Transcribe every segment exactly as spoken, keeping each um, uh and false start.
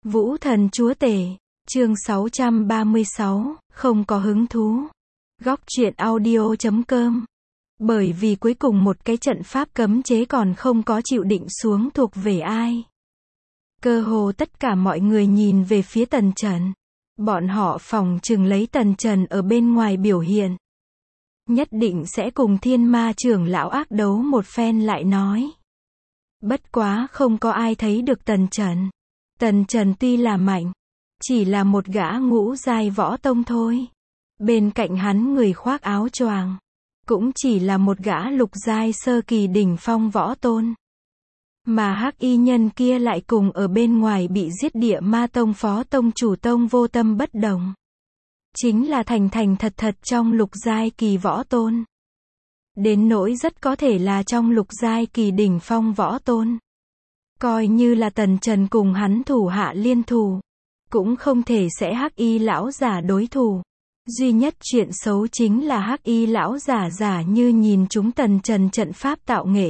Vũ thần chúa tể, chương sáu trăm ba mươi sáu, không có hứng thú. Góc truyện audio chấm com. Bởi vì cuối cùng một cái trận pháp cấm chế còn không có chịu định xuống thuộc về ai. Cơ hồ tất cả mọi người nhìn về phía Tần Trần. Bọn họ phỏng chừng lấy Tần Trần ở bên ngoài biểu hiện. Nhất định sẽ cùng thiên ma trưởng lão ác đấu một phen lại nói. Bất quá không có ai thấy được Tần Trần. Tần Trần tuy là mạnh, chỉ là một gã ngũ giai võ tông thôi. Bên cạnh hắn người khoác áo choàng, cũng chỉ là một gã lục giai sơ kỳ đỉnh phong võ tôn. Mà hắc y nhân kia lại cùng ở bên ngoài bị giết địa ma tông phó tông chủ tông vô tâm bất đồng. Chính là thành thành thật thật trong lục giai kỳ võ tôn. Đến nỗi rất có thể là trong lục giai kỳ đỉnh phong võ tôn. Coi như là Tần Trần cùng hắn thủ hạ liên thủ, cũng không thể sẽ hắc y lão giả đối thủ. Duy nhất chuyện xấu chính là hắc y lão giả giả như nhìn chúng Tần Trần trận pháp tạo nghệ,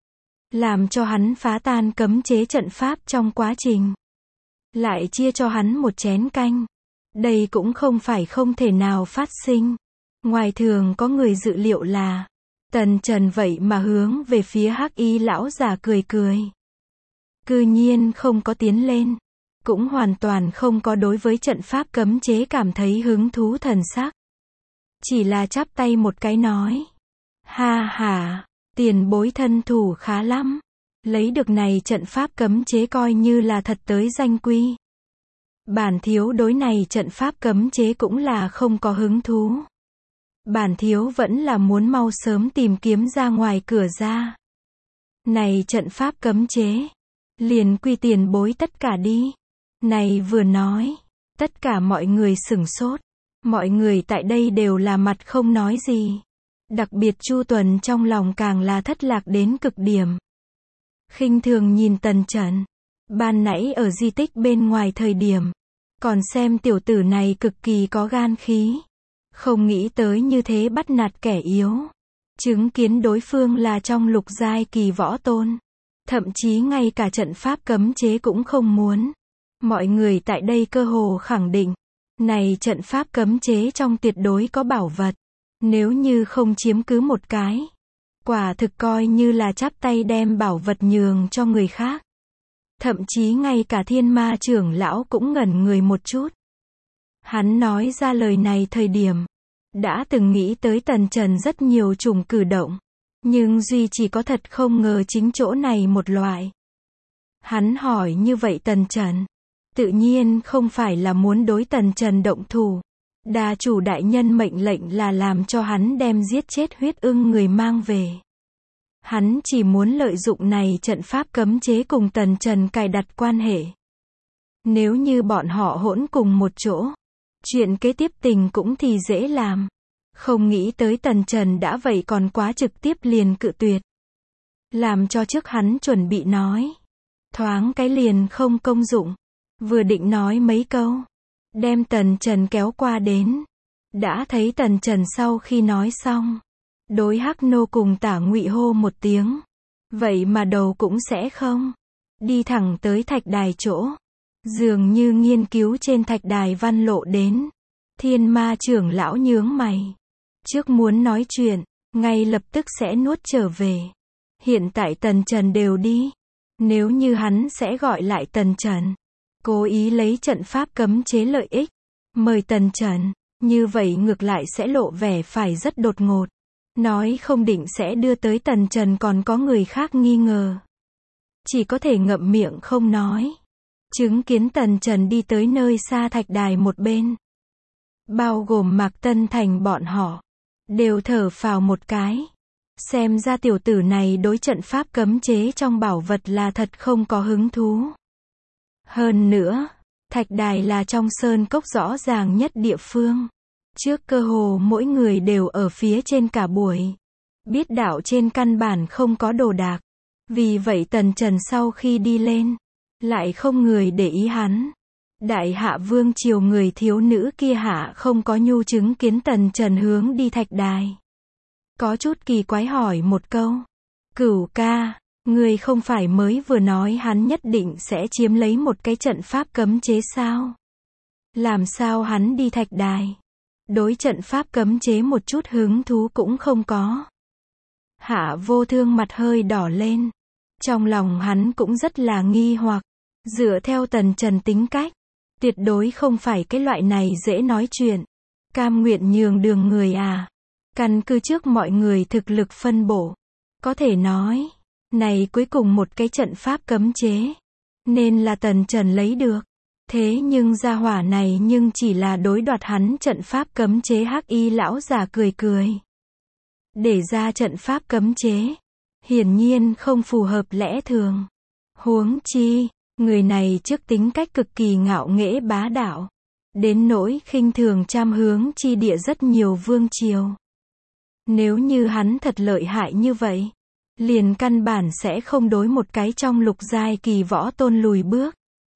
làm cho hắn phá tan cấm chế trận pháp trong quá trình, lại chia cho hắn một chén canh. Đây cũng không phải không thể nào phát sinh. Ngoài thường có người dự liệu là Tần Trần vậy mà hướng về phía hắc y lão giả cười cười. Cư nhiên không có tiến lên, cũng hoàn toàn không có đối với trận pháp cấm chế cảm thấy hứng thú thần sắc. Chỉ là chắp tay một cái nói. Ha ha, tiền bối thân thủ khá lắm. Lấy được này trận pháp cấm chế coi như là thật tới danh quy. Bản thiếu đối này trận pháp cấm chế cũng là không có hứng thú. Bản thiếu vẫn là muốn mau sớm tìm kiếm ra ngoài cửa ra. Này trận pháp cấm chế, liền quy tiền bối tất cả đi. Này vừa nói, tất cả mọi người sửng sốt. Mọi người tại đây đều là mặt không nói gì. Đặc biệt Chu Tuần trong lòng càng là thất lạc đến cực điểm. Khinh thường nhìn Tần Trần. Ban nãy ở di tích bên ngoài thời điểm, còn xem tiểu tử này cực kỳ có gan khí. Không nghĩ tới như thế bắt nạt kẻ yếu. Chứng kiến đối phương là trong lục giai kỳ võ tôn. Thậm chí ngay cả trận pháp cấm chế cũng không muốn. Mọi người tại đây cơ hồ khẳng định, này trận pháp cấm chế trong tuyệt đối có bảo vật. Nếu như không chiếm cứ một cái, quả thực coi như là chắp tay đem bảo vật nhường cho người khác. Thậm chí ngay cả thiên ma trưởng lão cũng ngẩn người một chút. Hắn nói ra lời này thời điểm, đã từng nghĩ tới Tần Trần rất nhiều chủng cử động. Nhưng duy chỉ có thật không ngờ chính chỗ này một loại. Hắn hỏi như vậy Tần Trần, tự nhiên không phải là muốn đối Tần Trần động thủ. Đa chủ đại nhân mệnh lệnh là làm cho hắn đem giết chết huyết ưng người mang về. Hắn chỉ muốn lợi dụng này trận pháp cấm chế cùng Tần Trần cài đặt quan hệ. Nếu như bọn họ hỗn cùng một chỗ, chuyện kế tiếp tình cũng thì dễ làm. Không nghĩ tới Tần Trần đã vậy còn quá trực tiếp liền cự tuyệt. Làm cho trước hắn chuẩn bị nói. Thoáng cái liền không công dụng. Vừa định nói mấy câu, đem Tần Trần kéo qua đến. Đã thấy Tần Trần sau khi nói xong, đối Hắc Nô cùng Tả Ngụy hô một tiếng. Vậy mà đầu cũng sẽ không. Đi thẳng tới thạch đài chỗ. Dường như nghiên cứu trên thạch đài văn lộ đến. Thiên ma trưởng lão nhướng mày. Trước muốn nói chuyện, ngay lập tức sẽ nuốt trở về. Hiện tại Tần Trần đều đi. Nếu như hắn sẽ gọi lại Tần Trần, cố ý lấy trận pháp cấm chế lợi ích, mời Tần Trần, như vậy ngược lại sẽ lộ vẻ phải rất đột ngột. Nói không định sẽ đưa tới Tần Trần còn có người khác nghi ngờ. Chỉ có thể ngậm miệng không nói. Chứng kiến Tần Trần đi tới nơi xa thạch đài một bên. Bao gồm Mạc Tân Thành bọn họ. Đều thở phào một cái. Xem ra tiểu tử này đối trận pháp cấm chế trong bảo vật là thật không có hứng thú. Hơn nữa, thạch đài là trong sơn cốc rõ ràng nhất địa phương. Trước cơ hồ mỗi người đều ở phía trên cả buổi. Biết đạo trên căn bản không có đồ đạc. Vì vậy Tần Trần sau khi đi lên, lại không người để ý hắn. Đại hạ vương triều người thiếu nữ kia hạ không có nhu chứng kiến Tần Trần hướng đi thạch đài. Có chút kỳ quái hỏi một câu. Cửu ca, Ngươi không phải mới vừa nói hắn nhất định sẽ chiếm lấy một cái trận pháp cấm chế sao? Làm sao hắn đi thạch đài? Đối trận pháp cấm chế một chút hứng thú cũng không có. Hạ Vô Thương mặt hơi đỏ lên. Trong lòng hắn cũng rất là nghi hoặc. Dựa theo Tần Trần tính cách, tuyệt đối không phải cái loại này dễ nói chuyện. Cam nguyện nhường đường người à. Căn cứ trước mọi người thực lực phân bổ. Có thể nói, này cuối cùng một cái trận pháp cấm chế. Nên là Tần Trần lấy được. Thế nhưng gia hỏa này nhưng chỉ là đối đoạt hắn trận pháp cấm chế. Hắc Y lão già cười cười. Để ra trận pháp cấm chế. Hiển nhiên không phù hợp lẽ thường. Huống chi, người này trước tính cách cực kỳ ngạo nghễ bá đạo. Đến nỗi khinh thường trăm hướng chi địa rất nhiều vương triều. Nếu như hắn thật lợi hại như vậy, liền căn bản sẽ không đối một cái trong lục giai kỳ võ tôn lùi bước.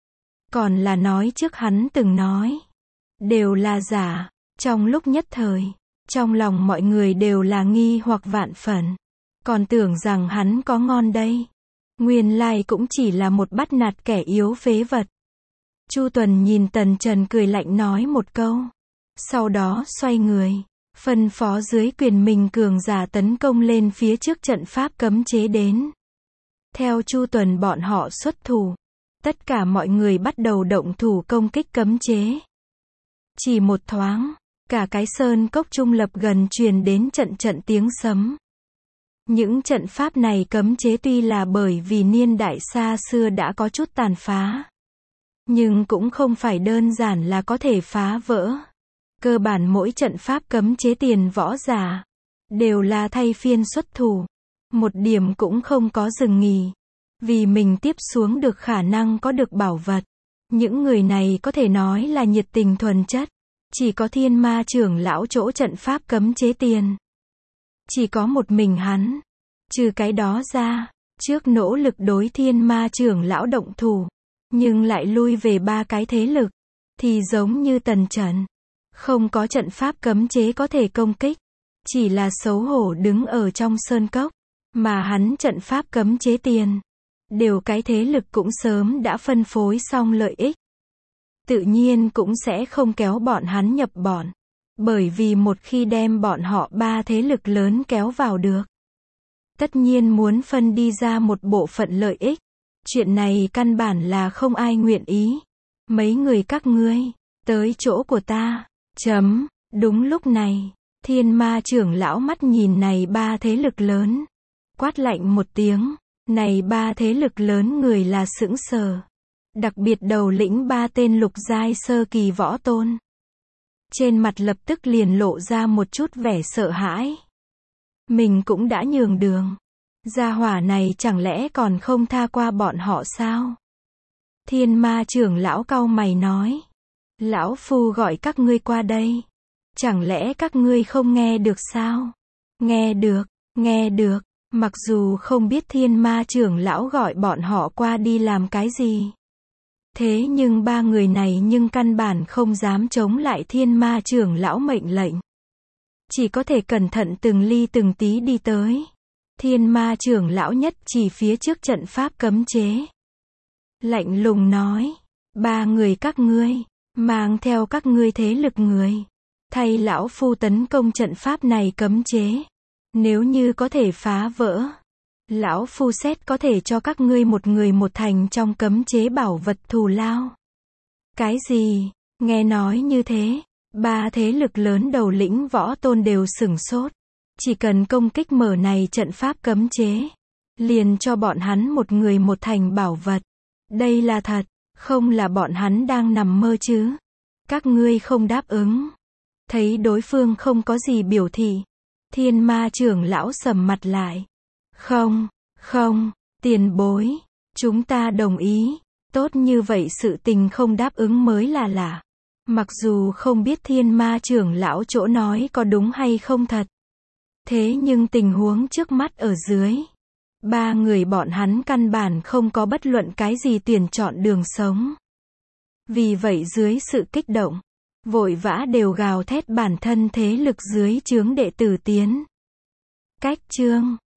Còn là nói trước hắn từng nói. Đều là giả. Trong lúc nhất thời, trong lòng mọi người đều là nghi hoặc vạn phần. Còn tưởng rằng hắn có ngon đây. Nguyên lai cũng chỉ là một bắt nạt kẻ yếu phế vật. Chu Tuần nhìn Tần Trần cười lạnh nói một câu. Sau đó xoay người. Phân phó dưới quyền mình cường giả tấn công lên phía trước trận pháp cấm chế đến. Theo Chu Tuần bọn họ xuất thủ. Tất cả mọi người bắt đầu động thủ công kích cấm chế. Chỉ một thoáng, cả cái sơn cốc trung lập gần truyền đến trận trận tiếng sấm. Những trận pháp này cấm chế tuy là bởi vì niên đại xa xưa đã có chút tàn phá. Nhưng cũng không phải đơn giản là có thể phá vỡ. Cơ bản mỗi trận pháp cấm chế tiền võ giả đều là thay phiên xuất thủ. Một điểm cũng không có dừng nghỉ. Vì mình tiếp xuống được khả năng có được bảo vật. Những người này có thể nói là nhiệt tình thuần chất. Chỉ có Thiên Ma trưởng lão chỗ trận pháp cấm chế tiền. Chỉ có một mình hắn. Trừ cái đó ra, trước nỗ lực đối Thiên Ma trưởng lão động thủ. Nhưng lại lui về ba cái thế lực. Thì giống như Tần Trần. Không có trận pháp cấm chế có thể công kích. Chỉ là xấu hổ đứng ở trong sơn cốc. Mà hắn trận pháp cấm chế tiền. Đều cái thế lực cũng sớm đã phân phối xong lợi ích. Tự nhiên cũng sẽ không kéo bọn hắn nhập bọn. Bởi vì một khi đem bọn họ ba thế lực lớn kéo vào được. Tất nhiên muốn phân đi ra một bộ phận lợi ích. Chuyện này căn bản là không ai nguyện ý. Mấy người các ngươi, tới chỗ của ta. Chấm, đúng lúc này, Thiên Ma trưởng lão mắt nhìn này ba thế lực lớn. Quát lạnh một tiếng. Này ba thế lực lớn người là sững sờ. Đặc biệt đầu lĩnh ba tên lục giai sơ kỳ võ tôn. Trên mặt lập tức liền lộ ra một chút vẻ sợ hãi. Mình cũng đã nhường đường. Gia hỏa này chẳng lẽ còn không tha qua bọn họ sao? Thiên Ma trưởng lão cau mày nói. Lão Phu gọi các ngươi qua đây. Chẳng lẽ các ngươi không nghe được sao? Nghe được, nghe được. Mặc dù không biết Thiên Ma trưởng lão gọi bọn họ qua đi làm cái gì. Thế nhưng ba người này nhưng căn bản không dám chống lại Thiên Ma trưởng lão mệnh lệnh. Chỉ có thể cẩn thận từng ly từng tí đi tới. Thiên Ma trưởng lão nhất chỉ phía trước trận pháp cấm chế. Lạnh lùng nói. Ba người các ngươi, mang theo các ngươi thế lực người. Thay lão Phu tấn công trận pháp này cấm chế. Nếu như có thể phá vỡ, lão Phu xét có thể cho các ngươi một người một thành trong cấm chế bảo vật thù lao. Cái gì? Nghe nói như thế, ba thế lực lớn đầu lĩnh võ tôn đều sửng sốt. Chỉ cần công kích mở này trận pháp cấm chế, liền cho bọn hắn một người một thành bảo vật. Đây là thật, không là bọn hắn đang nằm mơ chứ. Các ngươi không đáp ứng. Thấy đối phương không có gì biểu thị. Thiên Ma trưởng lão sầm mặt lại. Không, không, tiền bối. Chúng ta đồng ý. Tốt như vậy sự tình không đáp ứng mới là lạ. Mặc dù không biết Thiên Ma trưởng lão chỗ nói có đúng hay không thật. Thế nhưng tình huống trước mắt ở dưới. Ba người bọn hắn căn bản không có bất luận cái gì tuyển chọn đường sống. Vì vậy dưới sự kích động, vội vã đều gào thét bản thân thế lực dưới trướng đệ tử tiến. Cách chương